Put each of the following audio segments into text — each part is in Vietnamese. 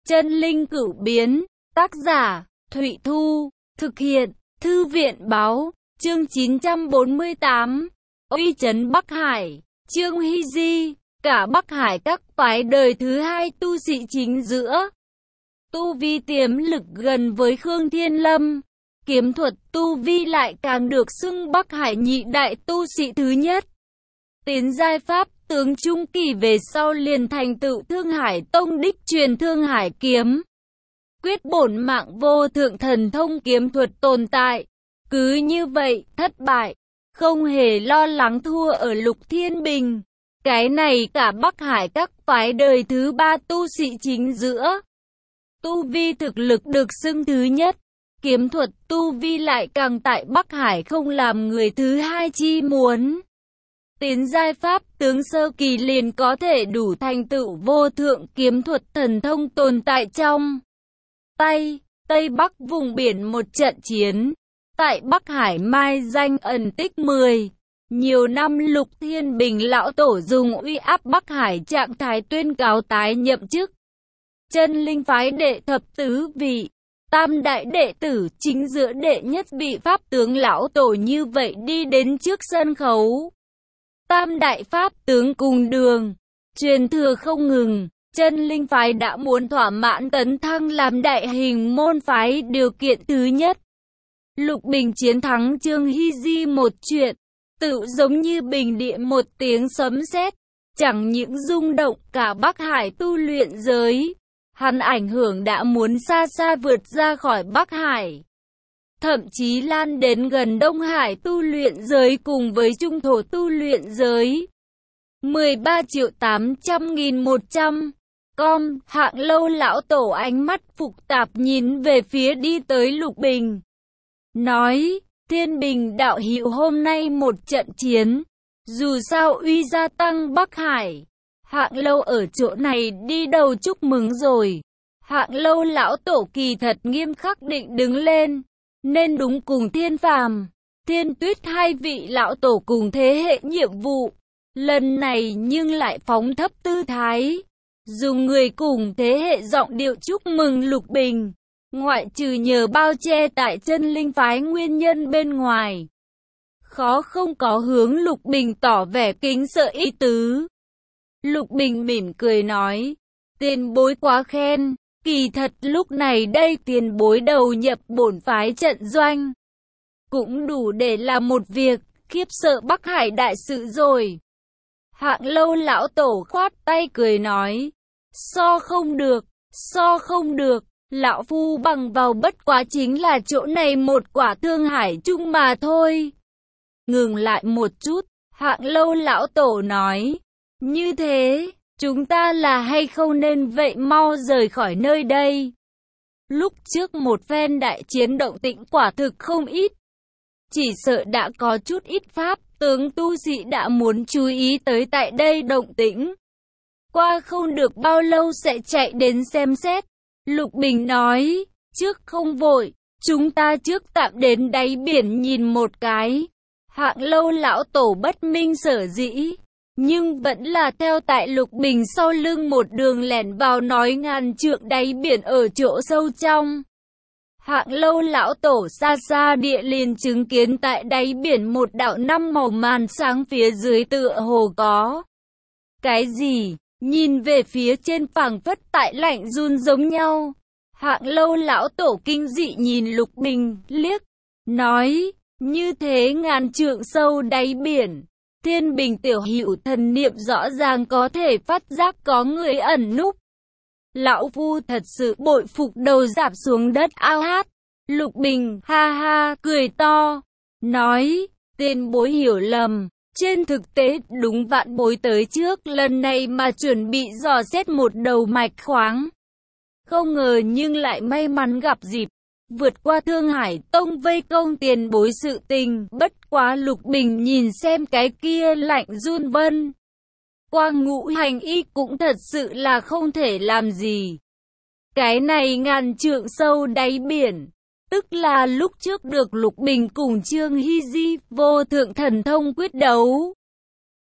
Chân linh cửu biến, tác giả, Thụy Thu, thực hiện, Thư viện báo, chương 948, uy chấn Bắc Hải, Trương Hy Di, cả Bắc Hải các phái đời thứ hai tu sĩ chính giữa. Tu vi tiềm lực gần với Khương Thiên Lâm, kiếm thuật tu vi lại càng được xưng Bắc Hải nhị đại tu sĩ thứ nhất. Tiến giai pháp tướng trung kỳ về sau liền thành tựu Thương Hải Tông đích truyền Thương Hải kiếm. Quyết bổn mạng vô thượng thần thông kiếm thuật tồn tại. Cứ như vậy, thất bại, không hề lo lắng thua ở Lục Thiên Bình. Cái này cả Bắc Hải các phái đời thứ ba tu sĩ chính giữa. Tu vi thực lực được xưng thứ nhất. Kiếm thuật tu vi lại càng tại Bắc Hải không làm người thứ hai chi muốn. Tiến giai pháp tướng sơ kỳ liền có thể đủ thành tựu vô thượng kiếm thuật thần thông tồn tại trong Tây Bắc vùng biển một trận chiến. Tại Bắc Hải mai danh ẩn tích 10. Nhiều năm Lục Thiên Bình lão tổ dùng uy áp Bắc Hải trạng thái tuyên cáo tái nhậm chức. Chân linh phái đệ thập tứ vị. Tam đại đệ tử chính giữa đệ nhất vị pháp tướng lão tổ như vậy đi đến trước sân khấu. Tam đại pháp tướng cùng đường, truyền thừa không ngừng, chân linh phái đã muốn thỏa mãn tấn thăng làm đại hình môn phái điều kiện thứ nhất. Lục Bình chiến thắng Trương Hy Di một chuyện, tự giống như bình địa một tiếng sấm sét, chẳng những rung động cả Bắc Hải tu luyện giới, hắn ảnh hưởng đã muốn xa xa vượt ra khỏi Bắc Hải. Thậm chí lan đến gần Đông Hải tu luyện giới cùng với Trung Thổ tu luyện giới. 13.800.100 com. Hạng Lâu lão tổ ánh mắt phục tạp nhìn về phía đi tới Lục Bình. Nói, Thiên Bình đạo hữu hôm nay một trận chiến. Dù sao uy gia tăng Bắc Hải. Hạng Lâu ở chỗ này đi đầu chúc mừng rồi. Hạng Lâu lão tổ kỳ thật nghiêm khắc định đứng lên. Nên đúng cùng Thiên Phàm, Thiên Tuyết hai vị lão tổ cùng thế hệ nhiệm vụ. Lần này nhưng lại phóng thấp tư thái. Dùng người cùng thế hệ giọng điệu chúc mừng Lục Bình. Ngoại trừ nhờ bao che tại chân linh phái nguyên nhân bên ngoài. Khó không có hướng Lục Bình tỏ vẻ kính sợ ý tứ. Lục Bình mỉm cười nói. Tiền bối quá khen. Kỳ thật lúc này đây tiền bối đầu nhập bổn phái trận doanh. Cũng đủ để làm một việc, khiếp sợ Bắc Hải đại sự rồi. Hạng Lâu lão tổ khoát tay cười nói. So không được, lão phu bằng vào bất quá chính là chỗ này một quả Thương Hải chung mà thôi. Ngừng lại một chút, Hạng Lâu lão tổ nói. Như thế, chúng ta là hay không nên vậy mau rời khỏi nơi đây. Lúc trước một phen đại chiến động tĩnh quả thực không ít. Chỉ sợ đã có chút ít pháp tướng tu sĩ đã muốn chú ý tới tại đây động tĩnh. Qua không được bao lâu sẽ chạy đến xem xét. Lục Bình nói, trước không vội, chúng ta trước tạm đến đáy biển nhìn một cái. Hạng Lâu lão tổ bất minh sở dĩ. Nhưng vẫn là theo tại Lục Bình sau lưng một đường lẻn vào nói ngàn trượng đáy biển ở chỗ sâu trong. Hạng Lâu lão tổ xa xa địa liền chứng kiến tại đáy biển một đạo năm màu màn sáng phía dưới tựa hồ có. Cái gì? Nhìn về phía trên phảng phất tại lạnh run giống nhau. Hạng Lâu lão tổ kinh dị nhìn Lục Bình liếc. Nói, như thế ngàn trượng sâu đáy biển. Thiên Bình tiểu hữu thần niệm rõ ràng có thể phát giác có người ẩn núp. Lão phu thật sự bội phục đầu rạp xuống đất ao hát. Lục Bình ha ha cười to. Nói, tiền bối hiểu lầm. Trên thực tế đúng vạn bối tới trước lần này mà chuẩn bị dò xét một đầu mạch khoáng. Không ngờ nhưng lại may mắn gặp dịp. Vượt qua Thương Hải Tông vây công tiền bối sự tình, bất quá Lục Bình nhìn xem cái kia lạnh run vân. Qua ngũ hành y cũng thật sự là không thể làm gì. Cái này ngàn trượng sâu đáy biển, tức là lúc trước được Lục Bình cùng Trương Hy Di vô thượng thần thông quyết đấu.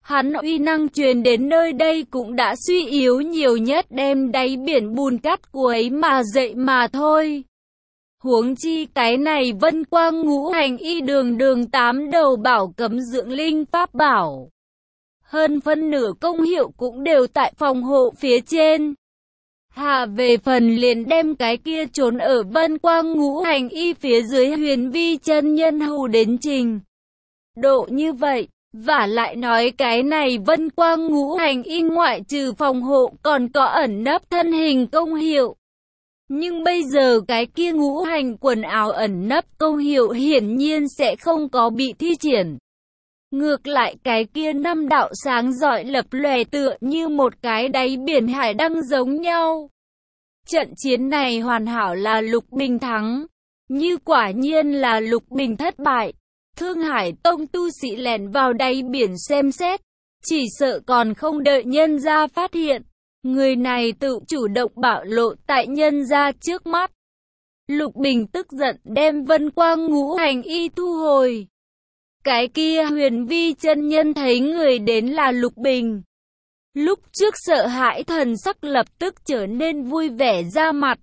Hắn uy năng truyền đến nơi đây cũng đã suy yếu nhiều nhất, đem đáy biển bùn cát của ấy mà dậy mà thôi. Huống chi cái này Vân Quang Ngũ Hành Y đường 8 đầu bảo cấm dưỡng linh pháp bảo. Hơn phân nửa công hiệu cũng đều tại phòng hộ phía trên. Hạ về phần liền đem cái kia trốn ở Vân Quang Ngũ Hành Y phía dưới Huyền Vi chân nhân hù đến trình độ như vậy. Vả lại nói cái này Vân Quang Ngũ Hành Y ngoại trừ phòng hộ còn có ẩn nấp thân hình công hiệu. Nhưng bây giờ cái kia ngũ hành quần áo ẩn nấp công hiệu hiển nhiên sẽ không có bị thi triển. Ngược lại cái kia năm đạo sáng rọi lập lòe tựa như một cái đáy biển hải đăng giống nhau. Trận chiến này hoàn hảo là Lục Bình thắng. Như quả nhiên là Lục Bình thất bại. Thương Hải Tông tu sĩ lẻn vào đáy biển xem xét. Chỉ sợ còn không đợi nhân gia phát hiện. Người này tự chủ động bạo lộ tại nhân gia trước mắt. Lục Bình tức giận đem Vân Quang Ngũ Hành Y thu hồi. Cái kia Huyền Vi chân nhân thấy người đến là Lục Bình. Lúc trước sợ hãi thần sắc lập tức trở nên vui vẻ ra mặt.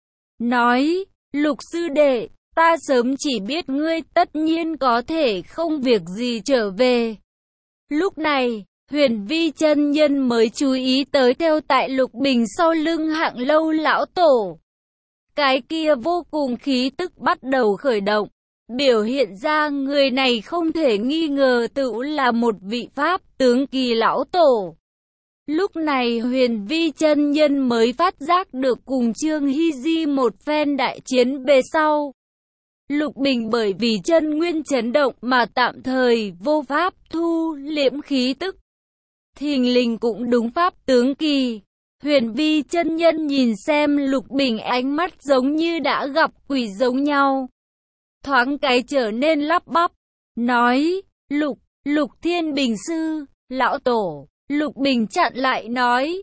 Nói, Lục sư đệ, ta sớm chỉ biết ngươi tất nhiên có thể không việc gì trở về. Lúc này, Huyền Vi chân nhân mới chú ý tới theo tại Lục Bình sau lưng Hạng Lâu lão tổ. Cái kia vô cùng khí tức bắt đầu khởi động, biểu hiện ra người này không thể nghi ngờ tự là một vị pháp tướng kỳ lão tổ. Lúc này Huyền Vi chân nhân mới phát giác được cùng Trương Hy Di một phen đại chiến về sau. Lục Bình bởi vì chân nguyên chấn động mà tạm thời vô pháp thu liễm khí tức. Thình lình cũng đúng pháp tướng kỳ. Huyền Vi chân nhân nhìn xem Lục Bình ánh mắt giống như đã gặp quỷ giống nhau. Thoáng cái trở nên lắp bắp. Nói, Lục Thiên Bình sư, lão tổ. Lục Bình chặn lại nói.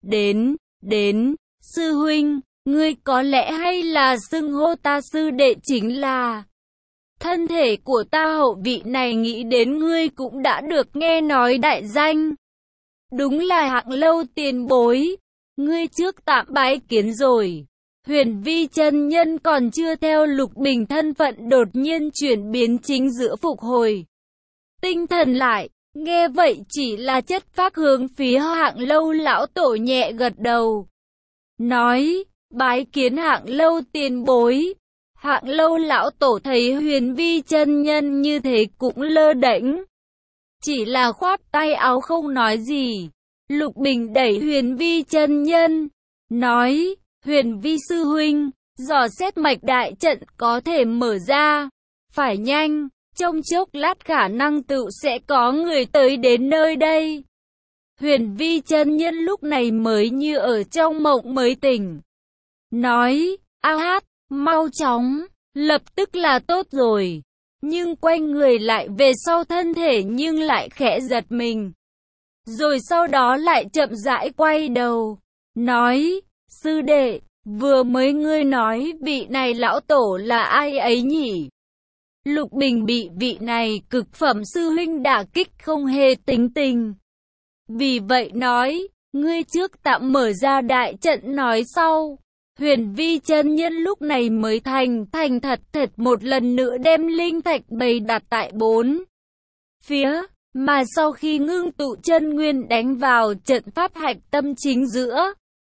Đến, sư huynh, ngươi có lẽ hay là xưng hô ta sư đệ chính là. Thân thể của ta hậu vị này nghĩ đến ngươi cũng đã được nghe nói đại danh. Đúng là Hạng Lâu tiền bối. Ngươi trước tạm bái kiến rồi. Huyền Vi chân nhân còn chưa theo Lục Bình thân phận đột nhiên chuyển biến chính giữa phục hồi. Tinh thần lại, nghe vậy chỉ là chất phác hướng phía Hạng Lâu lão tổ nhẹ gật đầu. Nói, bái kiến Hạng Lâu tiền bối. Hạng Lâu lão tổ thấy Huyền Vi chân nhân như thế cũng lơ đễnh. Chỉ là khoát tay áo không nói gì. Lục Bình đẩy Huyền Vi chân nhân. Nói, Huyền Vi sư huynh, dò xét mạch đại trận có thể mở ra. Phải nhanh, trong chốc lát khả năng tự sẽ có người tới đến nơi đây. Huyền Vi chân nhân lúc này mới như ở trong mộng mới tỉnh. Nói, a hát, mau chóng, lập tức là tốt rồi. Nhưng quay người lại về sau thân thể nhưng lại khẽ giật mình. Rồi sau đó lại chậm rãi quay đầu. Nói, sư đệ, vừa mới ngươi nói vị này lão tổ là ai ấy nhỉ? Lục Bình bị vị này cực phẩm sư huynh đả kích không hề tính tình. Vì vậy nói, ngươi trước tạm mở ra đại trận nói sau. Huyền Vi chân nhân lúc này mới thành thật một lần nữa đem linh thạch bày đặt tại bốn phía, mà sau khi ngưng tụ chân nguyên đánh vào trận pháp hạch tâm chính giữa.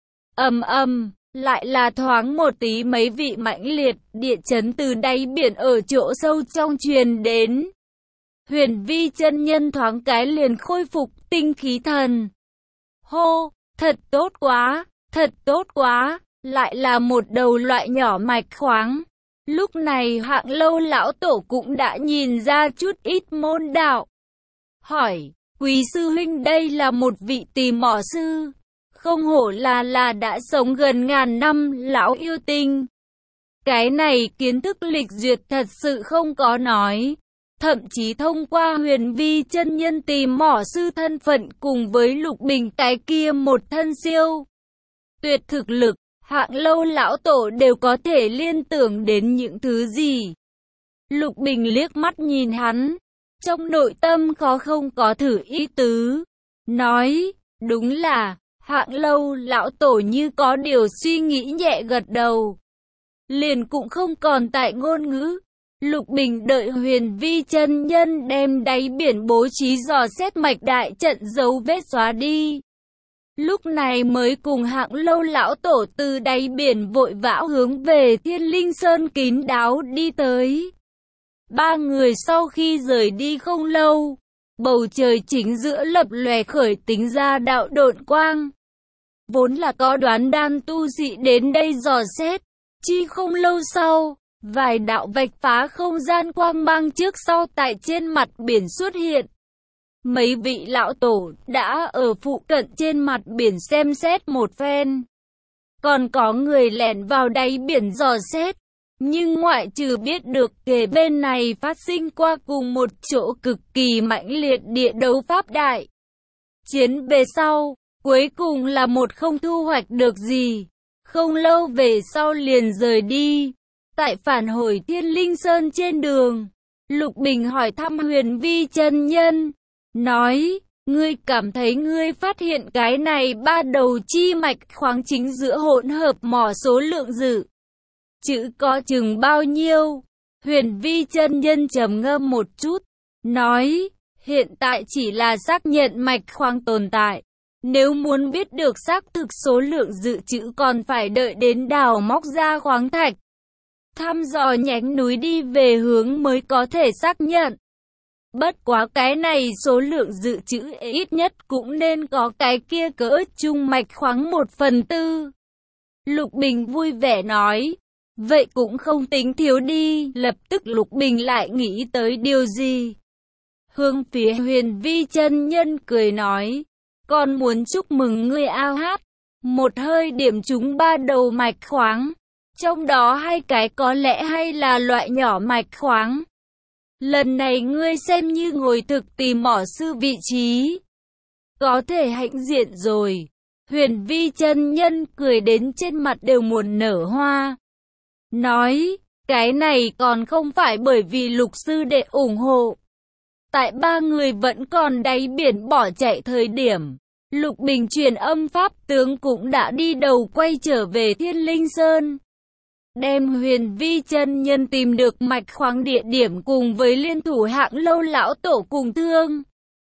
Lại là thoáng một tí mấy vị mãnh liệt địa chấn từ đáy biển ở chỗ sâu trong truyền đến. Huyền Vi chân nhân thoáng cái liền khôi phục tinh khí thần. Hô, thật tốt quá, lại là một đầu loại nhỏ mạch khoáng. Lúc này Hạng Lâu lão tổ cũng đã nhìn ra chút ít môn đạo. Hỏi, quý sư huynh đây là một vị tỳ mỏ sư. Không hổ là đã sống gần ngàn năm lão yêu tinh. Cái này kiến thức lịch duyệt thật sự không có nói. Thậm chí thông qua Huyền Vi chân nhân tỳ mỏ sư thân phận cùng với Lục Bình cái kia một thân siêu tuyệt thực lực, Hạng Lâu lão tổ đều có thể liên tưởng đến những thứ gì. Lục Bình liếc mắt nhìn hắn, trong nội tâm khó không có thử ý tứ. Nói, đúng là, Hạng Lâu lão tổ như có điều suy nghĩ nhẹ gật đầu. Liền cũng không còn tại ngôn ngữ. Lục Bình đợi Huyền Vi chân nhân đem đáy biển bố trí dò xét mạch đại trận dấu vết xóa đi. Lúc này mới cùng Hạng Lâu lão tổ từ đáy biển vội vã hướng về Thiên Linh Sơn kín đáo đi tới. Ba người sau khi rời đi không lâu, bầu trời chính giữa lập lòe khởi tính ra đạo độn quang. Vốn là có đoán đan tu sĩ đến đây dò xét, chi không lâu sau, vài đạo vạch phá không gian quang mang trước sau tại trên mặt biển xuất hiện. Mấy vị lão tổ đã ở phụ cận trên mặt biển xem xét một phen. Còn có người lẻn vào đáy biển dò xét. Nhưng ngoại trừ biết được kề bên này phát sinh qua cùng một chỗ cực kỳ mãnh liệt địa đấu pháp đại chiến về sau, cuối cùng là một không thu hoạch được gì. Không lâu về sau liền rời đi. Tại phản hồi Thiên Linh Sơn trên đường, Lục Bình hỏi thăm Huyền Vi chân nhân, nói, ngươi cảm thấy ngươi phát hiện cái này ba đầu chi mạch khoáng chính giữa hỗn hợp mỏ số lượng dự chữ có chừng bao nhiêu? Huyền Vi chân nhân trầm ngâm một chút, nói, hiện tại chỉ là xác nhận mạch khoáng tồn tại. Nếu muốn biết được xác thực số lượng dự trữ còn phải đợi đến đào móc ra khoáng thạch, thăm dò nhánh núi đi về hướng mới có thể xác nhận. Bất quá cái này số lượng dự trữ ít nhất cũng nên có cái kia cỡ trung mạch khoáng 1/4. Lục Bình vui vẻ nói, vậy cũng không tính thiếu đi. Lập tức Lục Bình lại nghĩ tới điều gì. Hướng phía Huyền Vi chân nhân cười nói, con muốn chúc mừng ngươi ao hát, một hơi điểm trúng ba đầu mạch khoáng. Trong đó hai cái có lẽ hay là loại nhỏ mạch khoáng. Lần này ngươi xem như ngồi thực tìm mỏ sư vị trí. Có thể hãnh diện rồi. Huyền Vi chân nhân cười đến trên mặt đều muốn nở hoa. Nói, cái này còn không phải bởi vì Lục sư đệ ủng hộ. Tại ba người vẫn còn đáy biển bỏ chạy thời điểm, Lục Bình truyền âm pháp tướng cũng đã đi đầu quay trở về Thiên Linh Sơn. Đem Huyền Vi chân nhân tìm được mạch khoáng địa điểm cùng với liên thủ Hạng Lâu lão tổ cùng Thương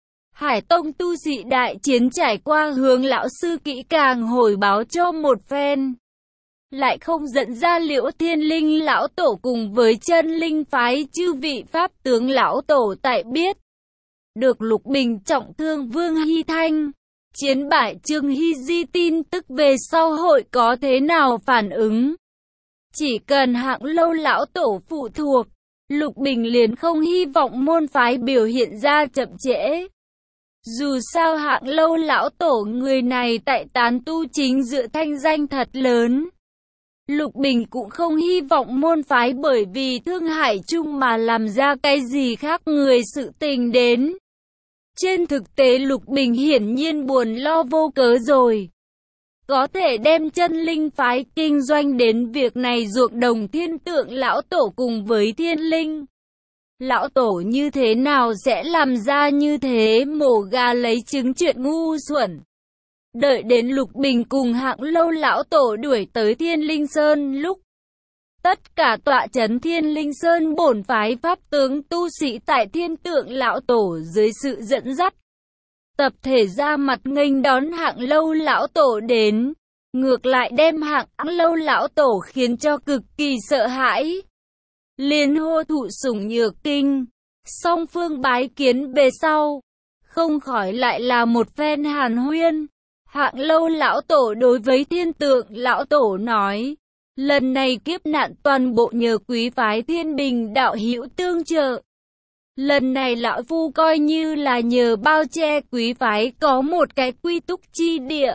Hải Tông tu sĩ đại chiến trải qua hướng lão sư kỹ càng hồi báo cho một phen. Lại không dẫn ra Liễu Thiên Linh lão tổ cùng với Chân Linh phái chư vị pháp tướng lão tổ tại biết. Được Lục Bình trọng thương Vương Hy Thanh, chiến bại Trương Hy Di tin tức về sau hội có thế nào phản ứng. Chỉ cần Hạng Lâu lão tổ phụ thuộc, Lục Bình liền không hy vọng môn phái biểu hiện ra chậm trễ. Dù sao Hạng Lâu lão tổ người này tại tán tu chính dự thanh danh thật lớn. Lục Bình cũng không hy vọng môn phái bởi vì Thương Hải chung mà làm ra cái gì khác người sự tình đến. Trên thực tế Lục Bình hiển nhiên buồn lo vô cớ rồi. Có thể đem Chân Linh phái kinh doanh đến việc này ruộng đồng Thiên Tượng lão tổ cùng với Thiên Linh lão tổ như thế nào sẽ làm ra như thế mổ gà lấy trứng chuyện ngu xuẩn. Đợi đến Lục Bình cùng Hạng Lâu lão tổ đuổi tới Thiên Linh Sơn lúc tất cả tọa trấn Thiên Linh Sơn bổn phái pháp tướng tu sĩ tại Thiên Tượng lão tổ dưới sự dẫn dắt tập thể ra mặt nghênh đón Hạng Lâu lão tổ đến, ngược lại đem Hạng Lâu lão tổ khiến cho cực kỳ sợ hãi. Liên hô thụ sủng nhược kinh, song phương bái kiến về sau, không khỏi lại là một phen hàn huyên. Hạng Lâu lão tổ đối với Thiên Tượng lão tổ nói, lần này kiếp nạn toàn bộ nhờ quý phái Thiên Bình đạo hữu tương trợ. Lần này lão phu coi như là nhờ bao che quý phái có một cái quy túc chi địa.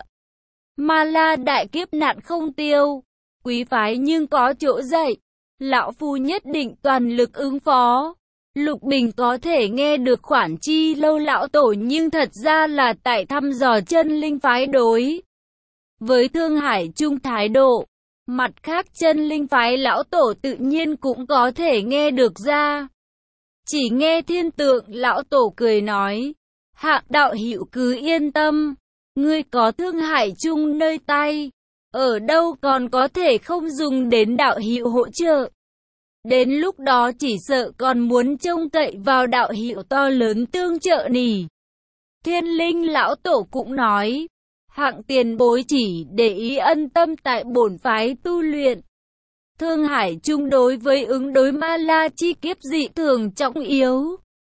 Mà là đại kiếp nạn không tiêu, quý phái nhưng có chỗ dậy, lão phu nhất định toàn lực ứng phó. Lục Bình có thể nghe được khoản chi Lâu lão tổ nhưng thật ra là tại thăm dò Chân Linh phái đối với Thương Hải chung thái độ. Mặt khác Chân Linh phái lão tổ tự nhiên cũng có thể nghe được ra. Chỉ nghe Thiên Tượng lão tổ cười nói, Hạng đạo hữu cứ yên tâm, ngươi có Thương Hải Trung nơi tay, ở đâu còn có thể không dùng đến đạo hữu hỗ trợ. Đến lúc đó chỉ sợ còn muốn trông cậy vào đạo hữu to lớn tương trợ nỉ. Thiên Linh lão tổ cũng nói, Hạng tiền bối chỉ để ý ân tâm tại bổn phái tu luyện. Thương Hải Trung đối với ứng đối ma la chi kiếp dị thường trọng yếu.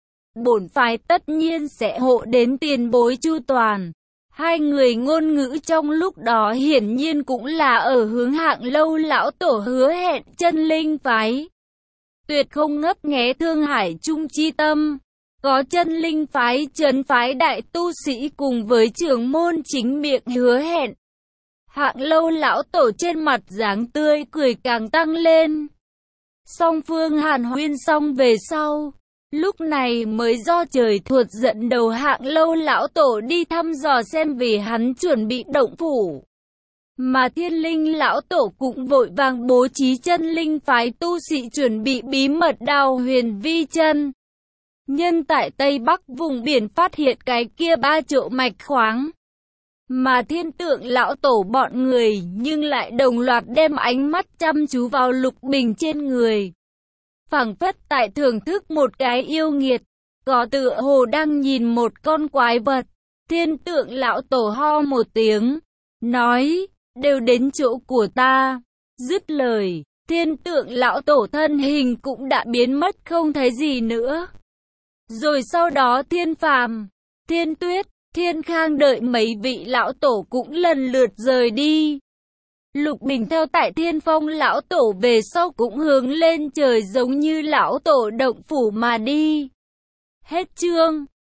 Bổn phái tất nhiên sẽ hộ đến tiền bối chu toàn. Hai người ngôn ngữ trong lúc đó hiển nhiên cũng là ở hướng Hạng Lâu lão tổ hứa hẹn chân linh phái. Tuyệt không ngấp nghé Thương Hải Trung chi tâm. Có chân linh phái trấn phái đại tu sĩ cùng với trưởng môn chính miệng hứa hẹn. Hạng Lâu lão tổ trên mặt dáng tươi cười càng tăng lên. Song phương hàn huyên xong về sau, lúc này mới do trời thuộc dẫn đầu Hạng Lâu lão tổ đi thăm dò xem vì hắn chuẩn bị động phủ. Mà Thiên Linh lão tổ cũng vội vàng bố trí chân linh phái tu sĩ chuẩn bị bí mật đào huyền vi chân. Nhân tại Tây Bắc vùng biển phát hiện cái kia 3 chỗ mạch khoáng. Mà Thiên Tượng lão tổ bọn người nhưng lại đồng loạt đem ánh mắt chăm chú vào Lục Bình trên người. Phảng phất tại thưởng thức một cái yêu nghiệt, có tựa hồ đang nhìn một con quái vật. Thiên Tượng lão tổ ho một tiếng, nói, đều đến chỗ của ta. Dứt lời, Thiên Tượng lão tổ thân hình cũng đã biến mất không thấy gì nữa. Rồi sau đó Thiên Phàm, Thiên Tuyết, Thiên Khang đợi mấy vị lão tổ cũng lần lượt rời đi. Lục Bình theo tại Thiên Phong lão tổ về sau cũng hướng lên trời giống như lão tổ động phủ mà đi. Hết chương.